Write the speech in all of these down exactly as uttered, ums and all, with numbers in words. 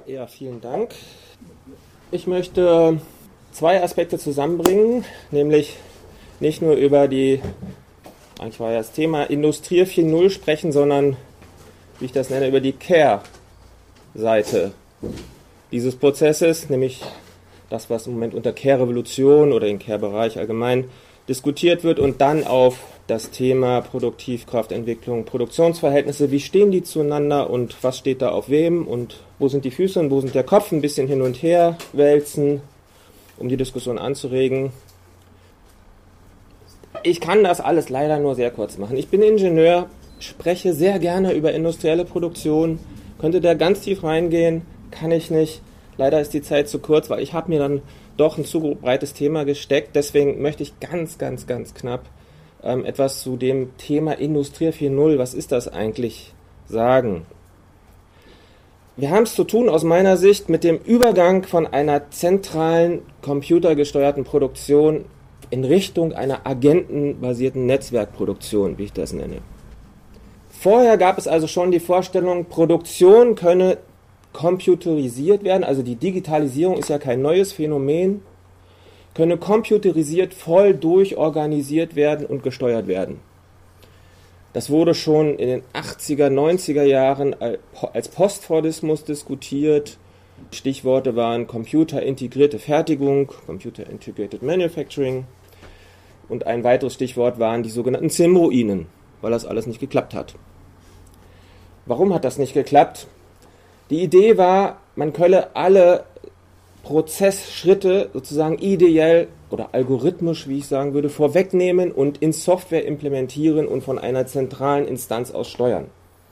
Ja, vielen Dank. Ich möchte zwei Aspekte zusammenbringen, nämlich nicht nur über die, eigentlich war ja das Thema Industrie vier Punkt null sprechen, sondern, wie ich das nenne, über die Care-Seite dieses Prozesses, nämlich das, was im Moment unter Care-Revolution oder im Care-Bereich allgemein diskutiert wird, und dann auf das Thema Produktivkraftentwicklung, Produktionsverhältnisse, wie stehen die zueinander und was steht da auf wem und wo sind die Füße und wo sind der Kopf, ein bisschen hin und her wälzen, um die Diskussion anzuregen. Ich kann das alles leider nur sehr kurz machen. Ich bin Ingenieur, spreche sehr gerne über industrielle Produktion, könnte da ganz tief reingehen, kann ich nicht. Leider ist die Zeit zu kurz, weil ich habe mir dann doch ein zu breites Thema gesteckt. Deswegen möchte ich ganz, ganz, ganz knapp ähm, etwas zu dem Thema Industrie vier Punkt null, was ist das eigentlich, sagen. Wir haben es zu tun aus meiner Sicht mit dem Übergang von einer zentralen computergesteuerten Produktion in Richtung einer agentenbasierten Netzwerkproduktion, wie ich das nenne. Vorher gab es also schon die Vorstellung, Produktion könne computerisiert werden, also die Digitalisierung ist ja kein neues Phänomen, könne computerisiert voll durchorganisiert werden und gesteuert werden. Das wurde schon in den achtziger, neunziger Jahren als Postfordismus diskutiert. Stichworte waren computerintegrierte Fertigung, Computer Integrated Manufacturing, und ein weiteres Stichwort waren die sogenannten Z I M-Ruinen, weil das alles nicht geklappt hat. Warum hat das nicht geklappt? Die Idee war, man könne alle Prozessschritte sozusagen ideell oder algorithmisch, wie ich sagen würde, vorwegnehmen und in Software implementieren und von einer zentralen Instanz aus steuern.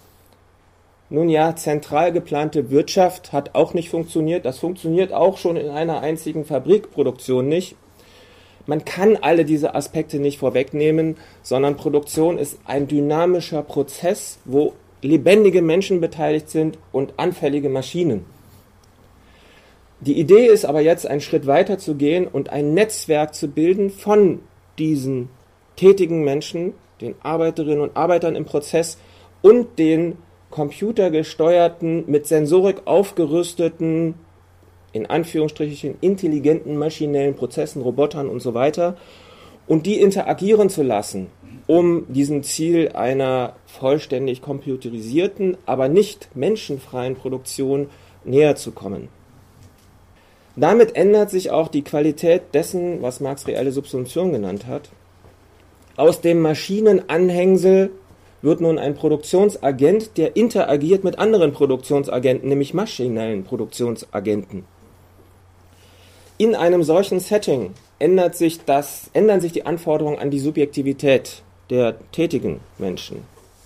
Nun ja, zentral geplante Wirtschaft hat auch nicht funktioniert. Das funktioniert auch schon in einer einzigen Fabrikproduktion nicht. Man kann alle diese Aspekte nicht vorwegnehmen, sondern Produktion ist ein dynamischer Prozess, wo lebendige Menschen beteiligt sind und anfällige Maschinen. Die Idee ist aber jetzt, einen Schritt weiter zu gehen und ein Netzwerk zu bilden von diesen tätigen Menschen, den Arbeiterinnen und Arbeitern im Prozess und den computergesteuerten, mit Sensorik aufgerüsteten, in Anführungsstrichen intelligenten maschinellen Prozessen, Robotern und so weiter, und die interagieren zu lassen, um diesem Ziel einer vollständig computerisierten, aber nicht menschenfreien Produktion näher zu kommen. Damit ändert sich auch die Qualität dessen, was Marx reelle Subsumption genannt hat. Aus dem Maschinenanhängsel wird nun ein Produktionsagent, der interagiert mit anderen Produktionsagenten, nämlich maschinellen Produktionsagenten. In einem solchen Setting ändert sich das, ändern sich die Anforderungen an die Subjektivität der tätigen Menschen.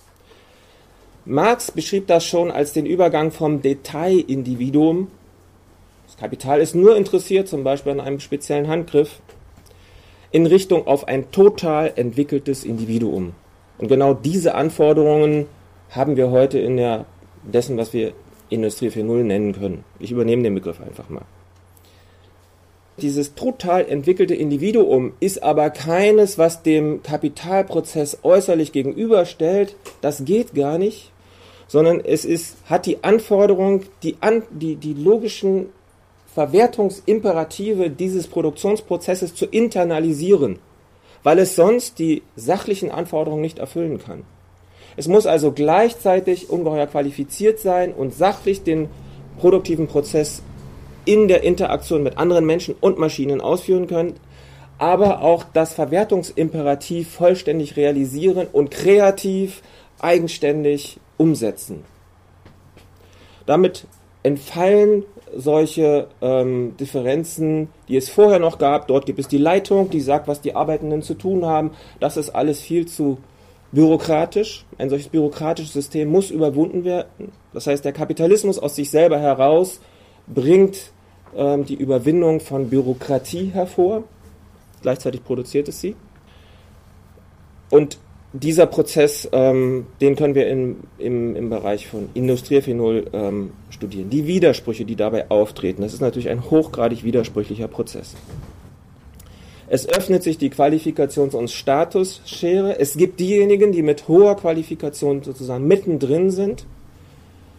Marx beschrieb das schon als den Übergang vom Detailindividuum, das Kapital ist nur interessiert, zum Beispiel an einem speziellen Handgriff, in Richtung auf ein total entwickeltes Individuum. Und genau diese Anforderungen haben wir heute in der, dessen, was wir Industrie vier Punkt null nennen können. Ich übernehme den Begriff einfach mal. Dieses total entwickelte Individuum ist aber keines, was dem Kapitalprozess äußerlich gegenüberstellt. Das geht gar nicht, sondern es ist, hat die Anforderung, die, an, die, die logischen Verwertungsimperative dieses Produktionsprozesses zu internalisieren, weil es sonst die sachlichen Anforderungen nicht erfüllen kann. Es muss also gleichzeitig ungeheuer qualifiziert sein und sachlich den produktiven Prozess in der Interaktion mit anderen Menschen und Maschinen ausführen können, aber auch das Verwertungsimperativ vollständig realisieren und kreativ, eigenständig umsetzen. Damit entfallen solche ähm, Differenzen, die es vorher noch gab. Dort gibt es die Leitung, die sagt, was die Arbeitenden zu tun haben. Das ist alles viel zu bürokratisch. Ein solches bürokratisches System muss überwunden werden. Das heißt, der Kapitalismus aus sich selber heraus bringt ähm, die Überwindung von Bürokratie hervor. Gleichzeitig produziert es sie. Und dieser Prozess, ähm, den können wir im, im, im Bereich von Industrie vier Punkt null ähm, studieren. Die Widersprüche, die dabei auftreten, das ist natürlich ein hochgradig widersprüchlicher Prozess. Es öffnet sich die Qualifikations- und Statusschere. Es gibt diejenigen, die mit hoher Qualifikation sozusagen mittendrin sind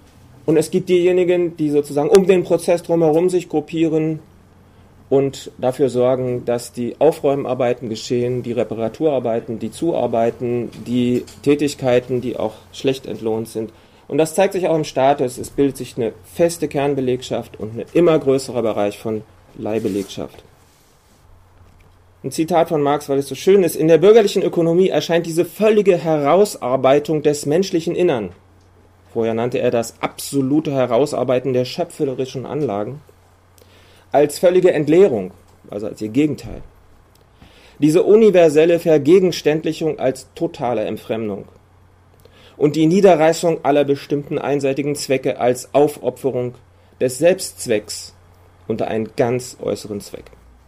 Und es gibt diejenigen, die sozusagen um den Prozess drumherum sich gruppieren und dafür sorgen, dass die Aufräumarbeiten geschehen, die Reparaturarbeiten, die Zuarbeiten, die Tätigkeiten, die auch schlecht entlohnt sind. Und das zeigt sich auch im Status. Es bildet sich eine feste Kernbelegschaft und ein immer größerer Bereich von Leihbelegschaft. Ein Zitat von Marx, weil es so schön ist: In der bürgerlichen Ökonomie erscheint diese völlige Herausarbeitung des menschlichen Innern. Vorher nannte er das absolute Herausarbeiten der schöpferischen Anlagen, als völlige Entleerung, also als ihr Gegenteil. Diese universelle Vergegenständlichung als totale Entfremdung. Und die Niederreißung aller bestimmten einseitigen Zwecke als Aufopferung des Selbstzwecks unter einen ganz äußeren Zweck.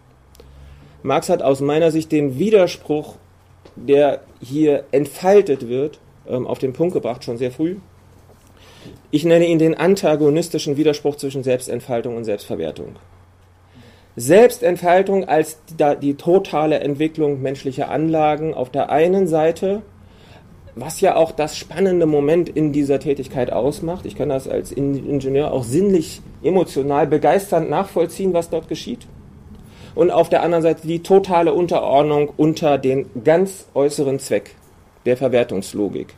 Marx hat aus meiner Sicht den Widerspruch, der hier entfaltet wird, auf den Punkt gebracht, schon sehr früh. Ich nenne ihn den antagonistischen Widerspruch zwischen Selbstentfaltung und Selbstverwertung. Selbstentfaltung als die, die totale Entwicklung menschlicher Anlagen auf der einen Seite, was ja auch das spannende Moment in dieser Tätigkeit ausmacht. Ich kann das als Ingenieur auch sinnlich, emotional begeisternd nachvollziehen, was dort geschieht. Und auf der anderen Seite die totale Unterordnung unter den ganz äußeren Zweck der Verwertungslogik.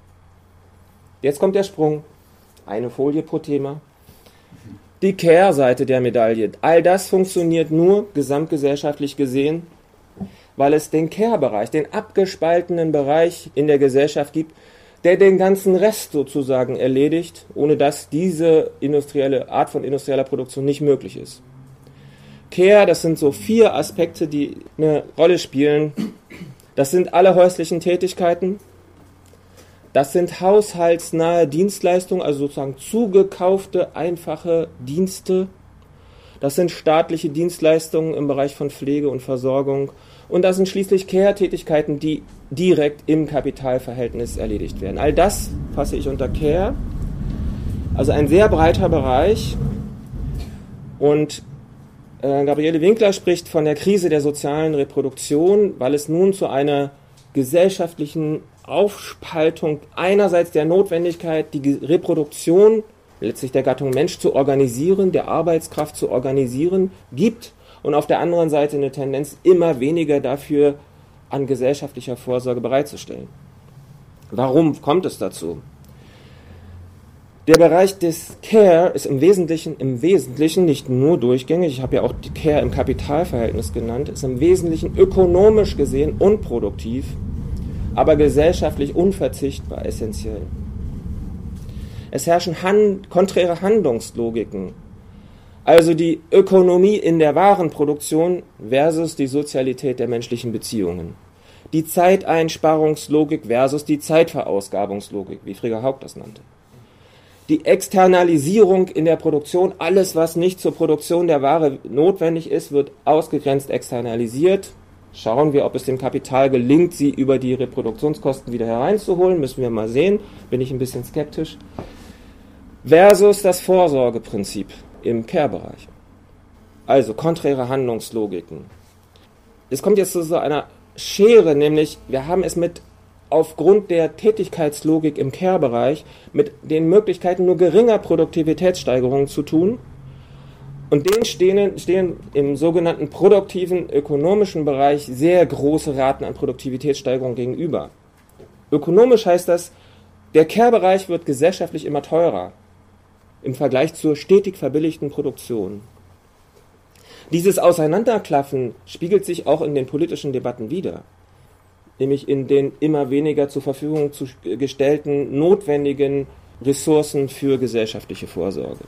Jetzt kommt der Sprung. Eine Folie pro Thema. Die Kehrseite der Medaille. All das funktioniert nur gesamtgesellschaftlich gesehen, weil es den Care-Bereich, den abgespaltenen Bereich in der Gesellschaft gibt, der den ganzen Rest sozusagen erledigt, ohne dass diese industrielle Art von industrieller Produktion nicht möglich ist. Care, das sind so vier Aspekte, die eine Rolle spielen. Das sind alle häuslichen Tätigkeiten. Das sind haushaltsnahe Dienstleistungen, also sozusagen zugekaufte, einfache Dienste. Das sind staatliche Dienstleistungen im Bereich von Pflege und Versorgung. Und das sind schließlich Care-Tätigkeiten, die direkt im Kapitalverhältnis erledigt werden. All das fasse ich unter Care. Also ein sehr breiter Bereich. Und äh, Gabriele Winkler spricht von der Krise der sozialen Reproduktion, weil es nun zu einer gesellschaftlichen Aufspaltung einerseits der Notwendigkeit, die Reproduktion letztlich der Gattung Mensch zu organisieren, der Arbeitskraft zu organisieren, gibt und auf der anderen Seite eine Tendenz, immer weniger dafür an gesellschaftlicher Vorsorge bereitzustellen. Warum kommt es dazu? Der Bereich des Care ist im Wesentlichen, im Wesentlichen nicht nur durchgängig, ich habe ja auch die Care im Kapitalverhältnis genannt, ist im Wesentlichen ökonomisch gesehen unproduktiv, aber gesellschaftlich unverzichtbar essentiell. Es herrschen hand, konträre Handlungslogiken, also die Ökonomie in der Warenproduktion versus die Sozialität der menschlichen Beziehungen. Die Zeiteinsparungslogik versus die Zeitverausgabungslogik, wie Frigga Haug das nannte. Die Externalisierung in der Produktion, alles was nicht zur Produktion der Ware notwendig ist, wird ausgegrenzt externalisiert. Schauen wir, ob es dem Kapital gelingt, sie über die Reproduktionskosten wieder hereinzuholen. Müssen wir mal sehen. Bin ich ein bisschen skeptisch. Versus das Vorsorgeprinzip im Care-Bereich. Also konträre Handlungslogiken. Es kommt jetzt zu so einer Schere, nämlich wir haben es mit aufgrund der Tätigkeitslogik im Care-Bereich mit den Möglichkeiten nur geringer Produktivitätssteigerungen zu tun. Und denen stehen, stehen im sogenannten produktiven ökonomischen Bereich sehr große Raten an Produktivitätssteigerung gegenüber. Ökonomisch heißt das, der Care-Bereich wird gesellschaftlich immer teurer im Vergleich zur stetig verbilligten Produktion. Dieses Auseinanderklaffen spiegelt sich auch in den politischen Debatten wider, nämlich in den immer weniger zur Verfügung zu gestellten notwendigen Ressourcen für gesellschaftliche Vorsorge.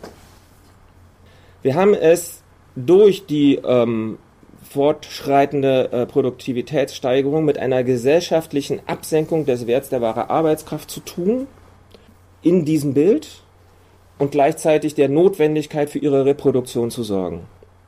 Wir haben es durch die ähm, fortschreitende äh, Produktivitätssteigerung mit einer gesellschaftlichen Absenkung des Werts der wahren Arbeitskraft zu tun, in diesem Bild, und gleichzeitig der Notwendigkeit für ihre Reproduktion zu sorgen.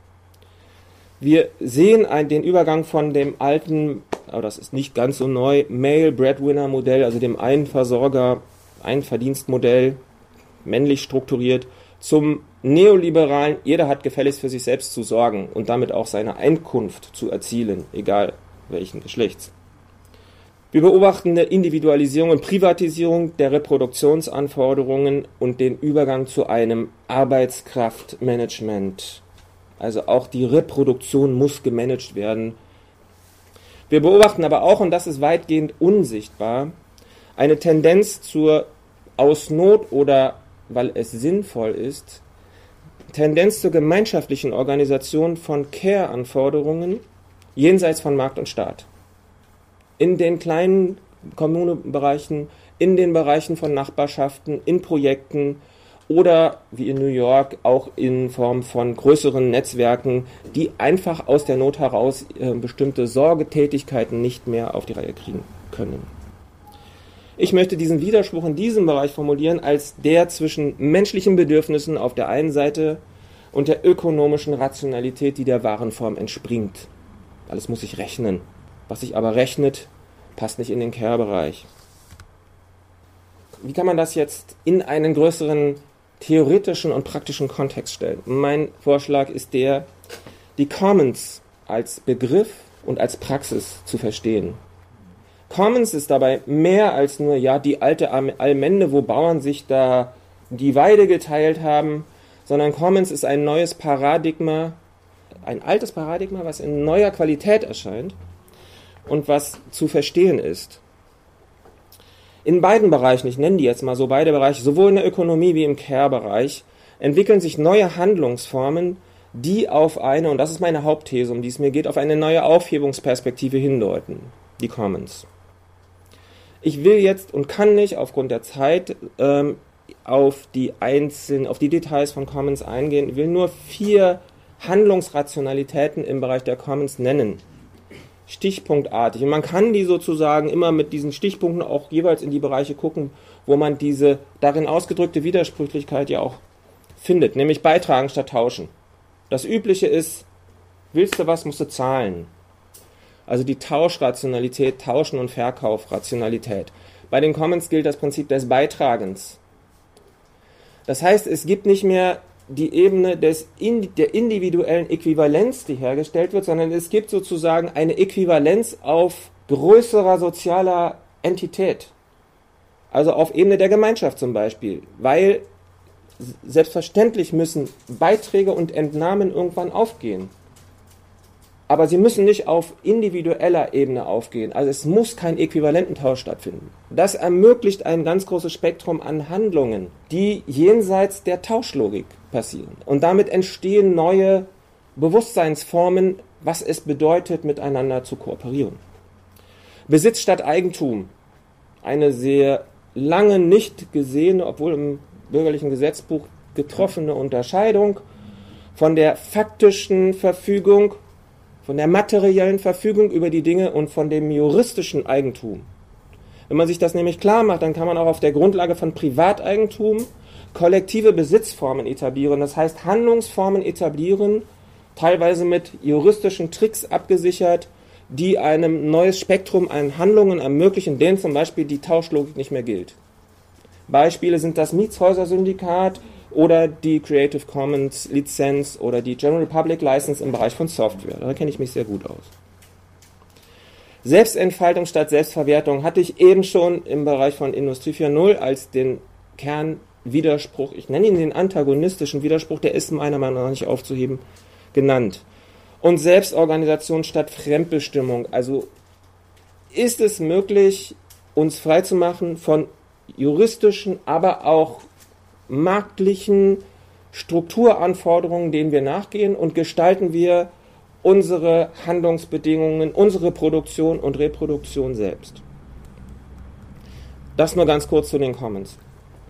Wir sehen ein, den Übergang von dem alten, aber das ist nicht ganz so neu, Male Breadwinner Modell, also dem Einversorger, Einverdienstmodell, männlich strukturiert, zum neoliberalen, jeder hat gefälligst für sich selbst zu sorgen und damit auch seine Einkunft zu erzielen, egal welchen Geschlechts. Wir beobachten eine Individualisierung und Privatisierung der Reproduktionsanforderungen und den Übergang zu einem Arbeitskraftmanagement. Also auch die Reproduktion muss gemanagt werden. Wir beobachten aber auch, und das ist weitgehend unsichtbar, eine Tendenz zur aus Not oder weil es sinnvoll ist, Tendenz zur gemeinschaftlichen Organisation von Care-Anforderungen jenseits von Markt und Staat. In den kleinen Kommunenbereichen, in den Bereichen von Nachbarschaften, in Projekten oder wie in New York auch in Form von größeren Netzwerken, die einfach aus der Not heraus äh, bestimmte Sorgetätigkeiten nicht mehr auf die Reihe kriegen können. Ich möchte diesen Widerspruch in diesem Bereich formulieren als der zwischen menschlichen Bedürfnissen auf der einen Seite und der ökonomischen Rationalität, die der Warenform entspringt. Alles muss sich rechnen. Was sich aber rechnet, passt nicht in den Care-Bereich. Wie kann man das jetzt in einen größeren theoretischen und praktischen Kontext stellen? Mein Vorschlag ist der, die Commons als Begriff und als Praxis zu verstehen. Commons ist dabei mehr als nur ja die alte Allmende, wo Bauern sich da die Weide geteilt haben, sondern Commons ist ein neues Paradigma, ein altes Paradigma, was in neuer Qualität erscheint und was zu verstehen ist. In beiden Bereichen, ich nenne die jetzt mal so beide Bereiche, sowohl in der Ökonomie wie im Care-Bereich, entwickeln sich neue Handlungsformen, die auf eine, und das ist meine Hauptthese, um die es mir geht, auf eine neue Aufhebungsperspektive hindeuten, die Commons. Ich will jetzt und kann nicht aufgrund der Zeit ähm, auf die einzelnen, auf die Details von Commons eingehen. Ich will nur vier Handlungsrationalitäten im Bereich der Commons nennen. Stichpunktartig. Und man kann die sozusagen immer mit diesen Stichpunkten auch jeweils in die Bereiche gucken, wo man diese darin ausgedrückte Widersprüchlichkeit ja auch findet, nämlich beitragen statt tauschen. Das Übliche ist, willst du was, musst du zahlen. Also die Tauschrationalität, Tauschen- und Verkaufrationalität. Bei den Commons gilt das Prinzip des Beitragens. Das heißt, es gibt nicht mehr die Ebene des, der individuellen Äquivalenz, die hergestellt wird, sondern es gibt sozusagen eine Äquivalenz auf größerer sozialer Entität. Also auf Ebene der Gemeinschaft zum Beispiel. Weil selbstverständlich müssen Beiträge und Entnahmen irgendwann aufgehen. Aber sie müssen nicht auf individueller Ebene aufgehen. Also es muss kein Äquivalententausch stattfinden. Das ermöglicht ein ganz großes Spektrum an Handlungen, die jenseits der Tauschlogik passieren. Und damit entstehen neue Bewusstseinsformen, was es bedeutet, miteinander zu kooperieren. Besitz statt Eigentum. Eine sehr lange nicht gesehene, obwohl im bürgerlichen Gesetzbuch getroffene Unterscheidung von der faktischen Verfügung, von der materiellen Verfügung über die Dinge und von dem juristischen Eigentum. Wenn man sich das nämlich klar macht, dann kann man auch auf der Grundlage von Privateigentum kollektive Besitzformen etablieren. Das heißt, Handlungsformen etablieren, teilweise mit juristischen Tricks abgesichert, die einem neues Spektrum an Handlungen ermöglichen, denen zum Beispiel die Tauschlogik nicht mehr gilt. Beispiele sind das Mietshäuser-Syndikat oder die Creative Commons Lizenz oder die General Public License im Bereich von Software. Da kenne ich mich sehr gut aus. Selbstentfaltung statt Selbstverwertung hatte ich eben schon im Bereich von Industrie vier Punkt null als den Kernwiderspruch, ich nenne ihn den antagonistischen Widerspruch, der ist meiner Meinung nach nicht aufzuheben, genannt. Und Selbstorganisation statt Fremdbestimmung. Also ist es möglich, uns freizumachen von juristischen, aber auch marktlichen Strukturanforderungen, denen wir nachgehen, und gestalten wir unsere Handlungsbedingungen, unsere Produktion und Reproduktion selbst. Das nur ganz kurz zu den Commons.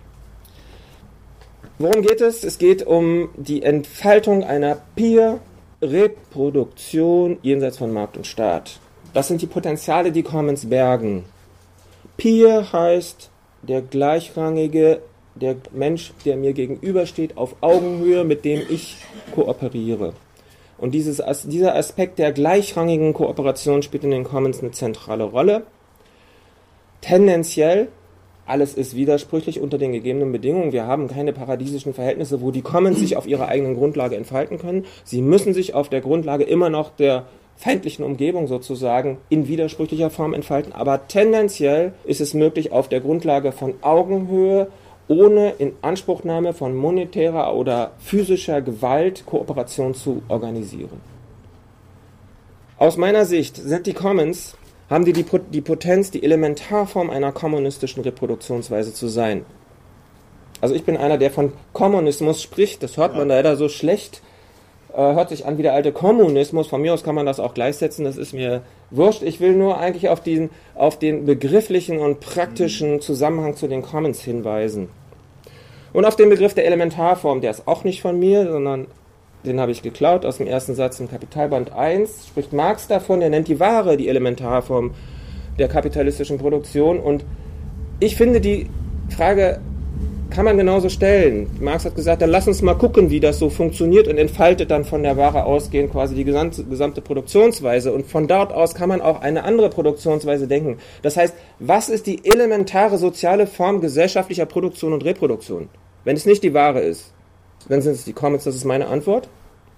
Worum geht es? Es geht um die Entfaltung einer Peer-Reproduktion jenseits von Markt und Staat. Das sind die Potenziale, die Commons bergen. Peer heißt der gleichrangige, der Mensch, der mir gegenübersteht, auf Augenhöhe, mit dem ich kooperiere. Und dieses, dieser Aspekt der gleichrangigen Kooperation spielt in den Commons eine zentrale Rolle. Tendenziell, alles ist widersprüchlich unter den gegebenen Bedingungen. Wir haben keine paradiesischen Verhältnisse, wo die Commons sich auf ihrer eigenen Grundlage entfalten können. Sie müssen sich auf der Grundlage immer noch der feindlichen Umgebung sozusagen in widersprüchlicher Form entfalten, aber tendenziell ist es möglich, auf der Grundlage von Augenhöhe, ohne Inanspruchnahme von monetärer oder physischer Gewalt Kooperation zu organisieren. Aus meiner Sicht sind die Commons, haben die, die die Potenz, die Elementarform einer kommunistischen Reproduktionsweise zu sein. Also ich bin einer, der von Kommunismus spricht, das hört man leider so schlecht, äh, hört sich an wie der alte Kommunismus, von mir aus kann man das auch gleichsetzen, das ist mir wurscht. Ich will nur eigentlich auf den, auf den begrifflichen und praktischen Zusammenhang zu den Commons hinweisen. Und auf den Begriff der Elementarform, der ist auch nicht von mir, sondern den habe ich geklaut aus dem ersten Satz im Kapitalband eins, spricht Marx davon, er nennt die Ware die Elementarform der kapitalistischen Produktion. Und ich finde, die Frage kann man genauso stellen. Marx hat gesagt, dann lass uns mal gucken, wie das so funktioniert, und entfaltet dann von der Ware ausgehend quasi die gesamte, gesamte Produktionsweise. Und von dort aus kann man auch eine andere Produktionsweise denken. Das heißt, was ist die elementare soziale Form gesellschaftlicher Produktion und Reproduktion, wenn es nicht die Ware ist? Dann sind es die Commons, das ist meine Antwort.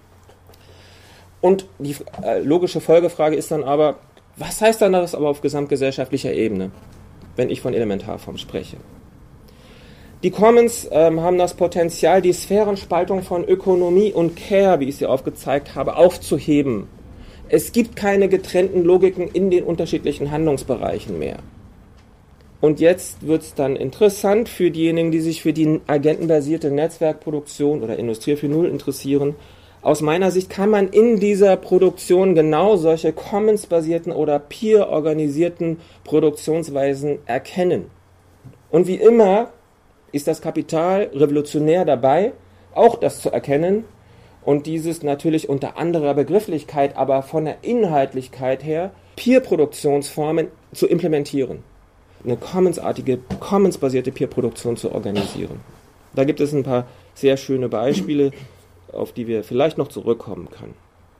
Und die äh, logische Folgefrage ist dann aber, was heißt dann das aber auf gesamtgesellschaftlicher Ebene, wenn ich von Elementarform spreche? Die Commons ähm, haben das Potenzial, die Sphärenspaltung von Ökonomie und Care, wie ich sie aufgezeigt habe, aufzuheben. Es gibt keine getrennten Logiken in den unterschiedlichen Handlungsbereichen mehr. Und jetzt wird es dann interessant für diejenigen, die sich für die agentenbasierte Netzwerkproduktion oder Industrie vier Punkt null interessieren. Aus meiner Sicht kann man in dieser Produktion genau solche Commons-basierten oder peer-organisierten Produktionsweisen erkennen. Und wie immer ist das Kapital revolutionär dabei, auch das zu erkennen und dieses natürlich unter anderer Begrifflichkeit, aber von der Inhaltlichkeit her Peer-Produktionsformen zu implementieren. Eine Commons-artige, Commons-basierte Peer-Produktion zu organisieren. Da gibt es ein paar sehr schöne Beispiele, auf die wir vielleicht noch zurückkommen können.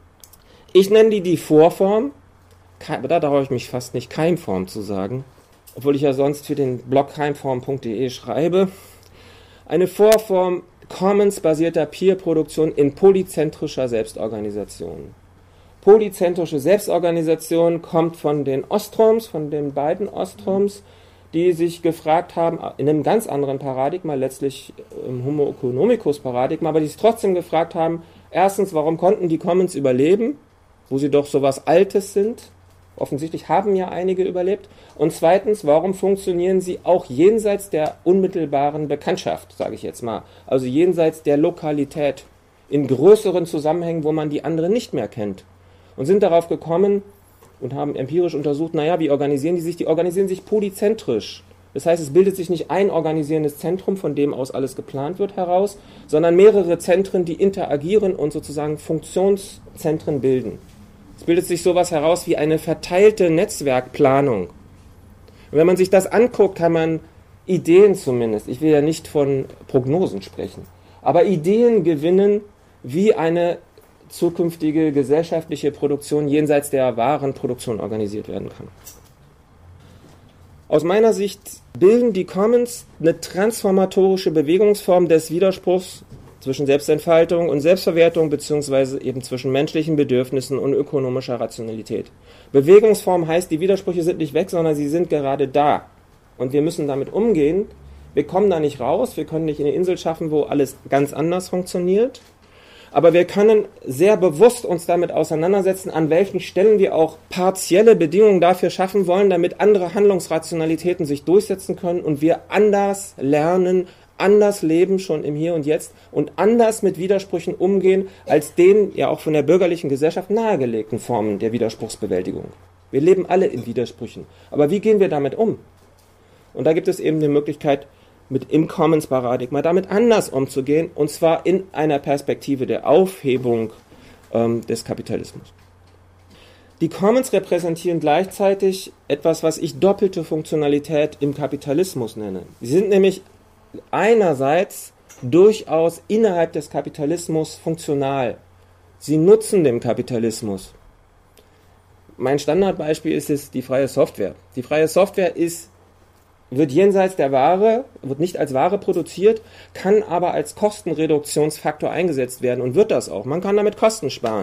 Ich nenne die die Vorform, aber da traue ich mich fast nicht, Keimform zu sagen, obwohl ich ja sonst für den Blog keimform punkt de schreibe. Eine Vorform Commons-basierter Peer-Produktion in polyzentrischer Selbstorganisation. Polyzentrische Selbstorganisation kommt von den Ostroms, von den beiden Ostroms, die sich gefragt haben, in einem ganz anderen Paradigma, letztlich im Homo economicus Paradigma, aber die sich trotzdem gefragt haben, erstens, warum konnten die Commons überleben, wo sie doch sowas Altes sind? Offensichtlich haben ja einige überlebt. Und zweitens, warum funktionieren sie auch jenseits der unmittelbaren Bekanntschaft, sage ich jetzt mal, also jenseits der Lokalität, in größeren Zusammenhängen, wo man die anderen nicht mehr kennt? Und sind darauf gekommen und haben empirisch untersucht, naja, wie organisieren die sich? Die organisieren sich polyzentrisch. Das heißt, es bildet sich nicht ein organisierendes Zentrum, von dem aus alles geplant wird, heraus, sondern mehrere Zentren, die interagieren und sozusagen Funktionszentren bilden. Es bildet sich sowas heraus wie eine verteilte Netzwerkplanung. Und wenn man sich das anguckt, kann man Ideen zumindest, ich will ja nicht von Prognosen sprechen, aber Ideen gewinnen, wie eine zukünftige gesellschaftliche Produktion jenseits der Warenproduktion organisiert werden kann. Aus meiner Sicht bilden die Commons eine transformatorische Bewegungsform des Widerspruchs zwischen Selbstentfaltung und Selbstverwertung beziehungsweise eben zwischen menschlichen Bedürfnissen und ökonomischer Rationalität. Bewegungsform heißt, die Widersprüche sind nicht weg, sondern sie sind gerade da. Und wir müssen damit umgehen. Wir kommen da nicht raus, wir können nicht eine Insel schaffen, wo alles ganz anders funktioniert. Aber wir können sehr bewusst uns damit auseinandersetzen, an welchen Stellen wir auch partielle Bedingungen dafür schaffen wollen, damit andere Handlungsrationalitäten sich durchsetzen können und wir anders lernen, anders leben, schon im Hier und Jetzt, und anders mit Widersprüchen umgehen, als den ja auch von der bürgerlichen Gesellschaft nahegelegten Formen der Widerspruchsbewältigung. Wir leben alle in Widersprüchen. Aber wie gehen wir damit um? Und da gibt es eben die Möglichkeit, mit im Commons-Paradigma damit anders umzugehen, und zwar in einer Perspektive der Aufhebung ähm, des Kapitalismus. Die Commons repräsentieren gleichzeitig etwas, was ich doppelte Funktionalität im Kapitalismus nenne. Sie sind nämlich einerseits durchaus innerhalb des Kapitalismus funktional. Sie nutzen den Kapitalismus. Mein Standardbeispiel ist es die freie Software. Die freie Software ist wird jenseits der Ware, wird nicht als Ware produziert, kann aber als Kostenreduktionsfaktor eingesetzt werden und wird das auch. Man kann damit Kosten sparen.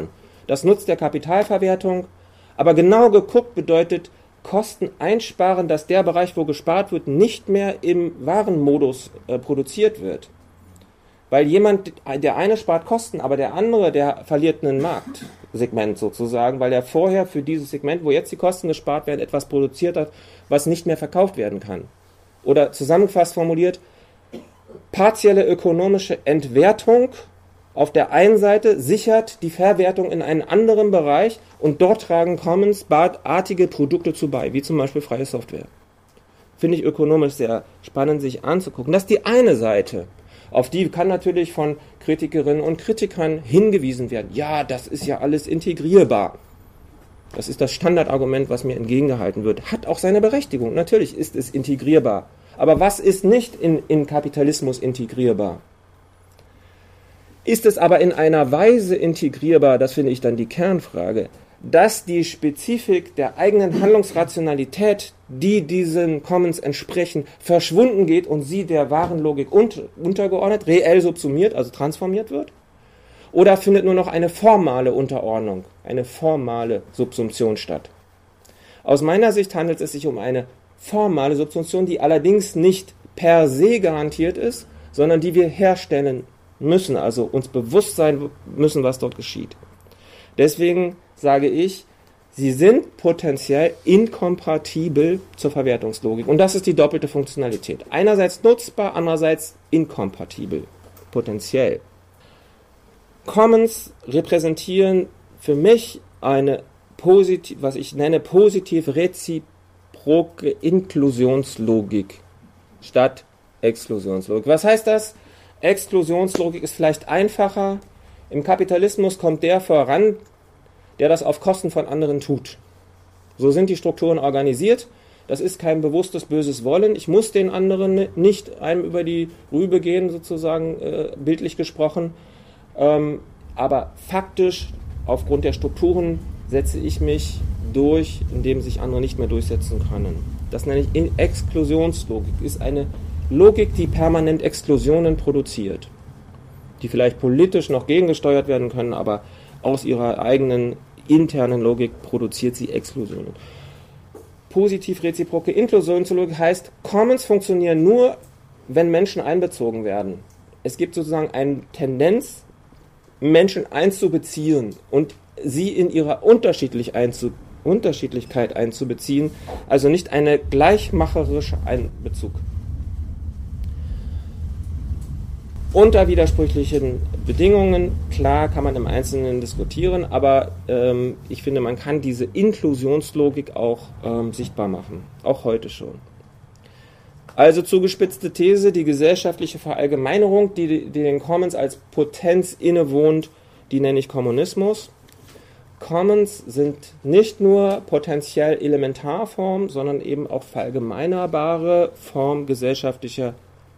das nutzt der Kapitalverwertung, aber genau geguckt bedeutet Kosten einsparen, dass der Bereich, wo gespart wird, nicht mehr im Warenmodus äh, produziert wird. Weil jemand, der eine spart Kosten, aber der andere, der verliert ein Marktsegment sozusagen, weil er vorher für dieses Segment, wo jetzt die Kosten gespart werden, etwas produziert hat, was nicht mehr verkauft werden kann. Oder zusammengefasst formuliert, partielle ökonomische Entwertung auf der einen Seite sichert die Verwertung in einen anderen Bereich und dort tragen Commons-artige Produkte zu bei, wie zum Beispiel freie Software. Finde ich ökonomisch sehr spannend, sich anzugucken. Das ist die eine Seite. Auf die kann natürlich von Kritikerinnen und Kritikern hingewiesen werden. Ja, das ist ja alles integrierbar. Das ist das Standardargument, was mir entgegengehalten wird. Hat auch seine Berechtigung. Natürlich ist es integrierbar. Aber was ist nicht in, in Kapitalismus integrierbar? Ist es aber in einer Weise integrierbar, das finde ich dann die Kernfrage, dass die Spezifik der eigenen Handlungsrationalität, die diesen Commons entsprechen, verschwunden geht und sie der wahren Logik unter, untergeordnet, reell subsumiert, also transformiert wird? Oder findet nur noch eine formale Unterordnung, eine formale Subsumption statt? Aus meiner Sicht handelt es sich um eine formale Subsumption, die allerdings nicht per se garantiert ist, sondern die wir herstellen müssen, also uns bewusst sein müssen, was dort geschieht. Deswegen sage ich, sie sind potenziell inkompatibel zur Verwertungslogik. Und das ist die doppelte Funktionalität. Einerseits nutzbar, andererseits inkompatibel, potenziell. Commons repräsentieren für mich eine positiv, was ich nenne positiv reziproke Inklusionslogik statt Exklusionslogik. Was heißt das? Exklusionslogik ist vielleicht einfacher. Im Kapitalismus kommt der voran, der das auf Kosten von anderen tut. So sind die Strukturen organisiert. Das ist kein bewusstes böses Wollen. Ich muss den anderen nicht einem über die Rübe gehen, sozusagen äh, bildlich gesprochen. Ähm, aber faktisch, aufgrund der Strukturen, setze ich mich durch, indem sich andere nicht mehr durchsetzen können. Das nenne ich Exklusionslogik. Ist eine Logik, die permanent Exklusionen produziert, die vielleicht politisch noch gegengesteuert werden können, aber aus ihrer eigenen internen Logik produziert sie Exklusionen. Positiv reziproke Inklusionslogik heißt, Commons funktionieren nur, wenn Menschen einbezogen werden. Es gibt sozusagen eine Tendenz, Menschen einzubeziehen und sie in ihrer Unterschiedlich einzu- Unterschiedlichkeit einzubeziehen, also nicht eine gleichmacherische Einbezug. Unter widersprüchlichen Bedingungen, klar, kann man im Einzelnen diskutieren, aber ähm, ich finde, man kann diese Inklusionslogik auch ähm, sichtbar machen, auch heute schon. Also zugespitzte These, die gesellschaftliche Verallgemeinerung, die, die den Commons als Potenz innewohnt, die nenne ich Kommunismus. Commons sind nicht nur potenziell Elementarform, sondern eben auch verallgemeinerbare Form gesellschaftlicher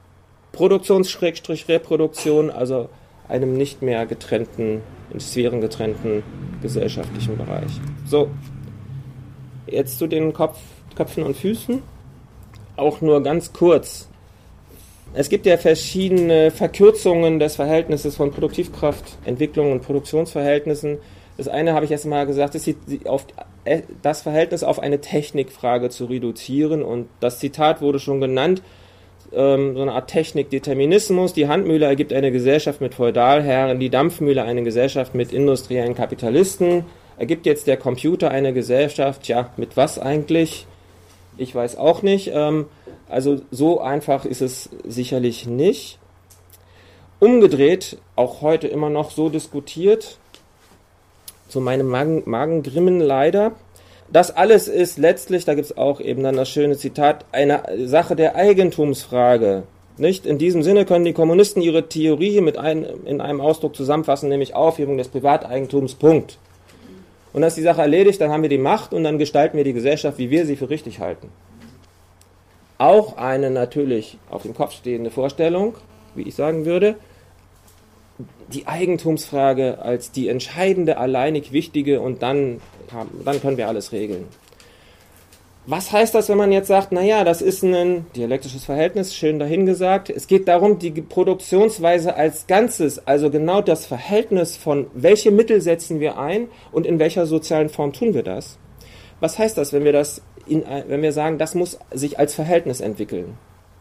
Produktions-Reproduktion, also einem nicht mehr getrennten, in Sphären getrennten gesellschaftlichen Bereich. So, jetzt zu den Kopf, Köpfen und Füßen. Auch nur ganz kurz. Es gibt ja verschiedene Verkürzungen des Verhältnisses von Produktivkraft, Entwicklung und Produktionsverhältnissen. Das eine habe ich erst mal gesagt, ist auf das Verhältnis auf eine Technikfrage zu reduzieren, und das Zitat wurde schon genannt. So eine Art Technikdeterminismus. Die Handmühle ergibt eine Gesellschaft mit Feudalherren, die Dampfmühle eine Gesellschaft mit industriellen Kapitalisten. Ergibt jetzt der Computer eine Gesellschaft, ja, mit was eigentlich? Ich weiß auch nicht. Also so einfach ist es sicherlich nicht. Umgedreht, auch heute immer noch so diskutiert, zu meinem Magen, Magengrimmen leider. Das alles ist letztlich, da gibt es auch eben dann das schöne Zitat, eine Sache der Eigentumsfrage. Nicht? In diesem Sinne können die Kommunisten ihre Theorie mit ein, in einem Ausdruck zusammenfassen, nämlich Aufhebung des Privateigentums, Punkt. Und dann ist die Sache erledigt, dann haben wir die Macht und dann gestalten wir die Gesellschaft, wie wir sie für richtig halten. Auch eine natürlich auf dem Kopf stehende Vorstellung, wie ich sagen würde, die Eigentumsfrage als die entscheidende, alleinig wichtige, und dann, dann können wir alles regeln. Was heißt das, wenn man jetzt sagt, naja, das ist ein dialektisches Verhältnis, schön dahingesagt. Es geht darum, die Produktionsweise als Ganzes, also genau das Verhältnis von, welche Mittel setzen wir ein und in welcher sozialen Form tun wir das. Was heißt das, wenn wir das, in, wenn wir sagen, das muss sich als Verhältnis entwickeln?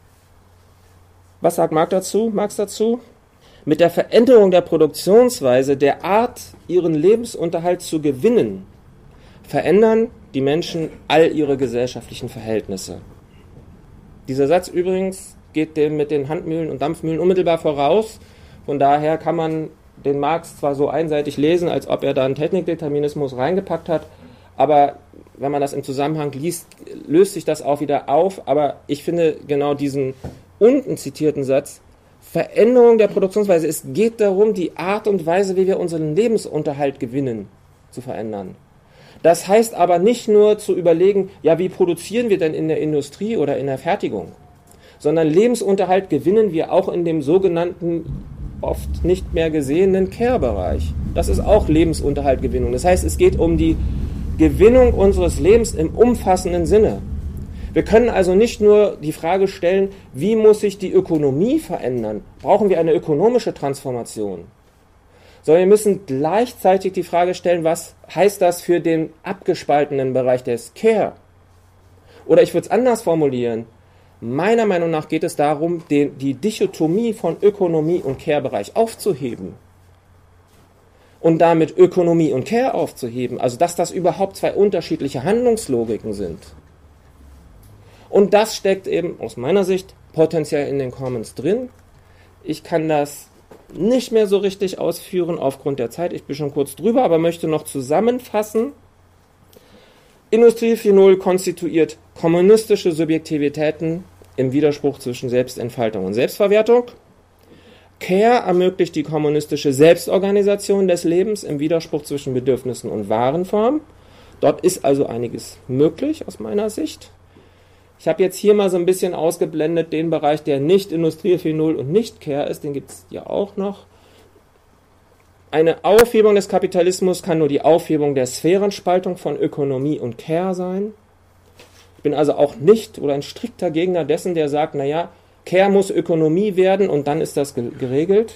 Was sagt Marx dazu? Marx dazu? Mit der Veränderung der Produktionsweise, der Art, ihren Lebensunterhalt zu gewinnen, verändern die Menschen all ihre gesellschaftlichen Verhältnisse. Dieser Satz übrigens geht dem mit den Handmühlen und Dampfmühlen unmittelbar voraus. Von daher kann man den Marx zwar so einseitig lesen, als ob er da einen Technikdeterminismus reingepackt hat, aber wenn man das im Zusammenhang liest, löst sich das auch wieder auf. Aber ich finde genau diesen unten zitierten Satz, Veränderung der Produktionsweise, es geht darum, die Art und Weise, wie wir unseren Lebensunterhalt gewinnen, zu verändern. Das heißt aber nicht nur zu überlegen, ja, wie produzieren wir denn in der Industrie oder in der Fertigung, sondern Lebensunterhalt gewinnen wir auch in dem sogenannten, oft nicht mehr gesehenen Care-Bereich. Das ist auch Lebensunterhaltgewinnung. Das heißt, es geht um die Gewinnung unseres Lebens im umfassenden Sinne. Wir können also nicht nur die Frage stellen, wie muss sich die Ökonomie verändern? Brauchen wir eine ökonomische Transformation? Sondern wir müssen gleichzeitig die Frage stellen, was heißt das für den abgespaltenen Bereich des Care? Oder ich würde es anders formulieren. Meiner Meinung nach geht es darum, den, die Dichotomie von Ökonomie und Care-Bereich aufzuheben. Und damit Ökonomie und Care aufzuheben, also dass das überhaupt zwei unterschiedliche Handlungslogiken sind. Und das steckt eben aus meiner Sicht potenziell in den Commons drin. Ich kann das nicht mehr so richtig ausführen aufgrund der Zeit. Ich bin schon kurz drüber, aber möchte noch zusammenfassen. Industrie vier Punkt null konstituiert kommunistische Subjektivitäten im Widerspruch zwischen Selbstentfaltung und Selbstverwertung. Care ermöglicht die kommunistische Selbstorganisation des Lebens im Widerspruch zwischen Bedürfnissen und Warenform. Dort ist also einiges möglich aus meiner Sicht. Ich habe jetzt hier mal so ein bisschen ausgeblendet den Bereich, der nicht Industrie vier Punkt null und nicht Care ist, den gibt es ja auch noch. Eine Aufhebung des Kapitalismus kann nur die Aufhebung der Sphärenspaltung von Ökonomie und Care sein. Ich bin also auch nicht oder ein strikter Gegner dessen, der sagt, naja, Care muss Ökonomie werden und dann ist das geregelt.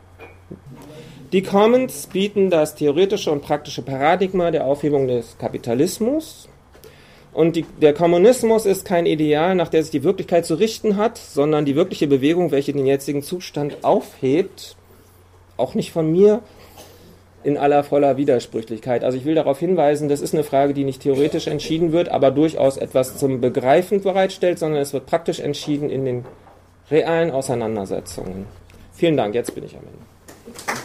Die Commons bieten das theoretische und praktische Paradigma der Aufhebung des Kapitalismus. Und die, der Kommunismus ist kein Ideal, nach der sich die Wirklichkeit zu richten hat, sondern die wirkliche Bewegung, welche den jetzigen Zustand aufhebt, auch nicht von mir, in aller voller Widersprüchlichkeit. Also ich will darauf hinweisen, das ist eine Frage, die nicht theoretisch entschieden wird, aber durchaus etwas zum Begreifen bereitstellt, sondern es wird praktisch entschieden in den realen Auseinandersetzungen. Vielen Dank, jetzt bin ich am Ende.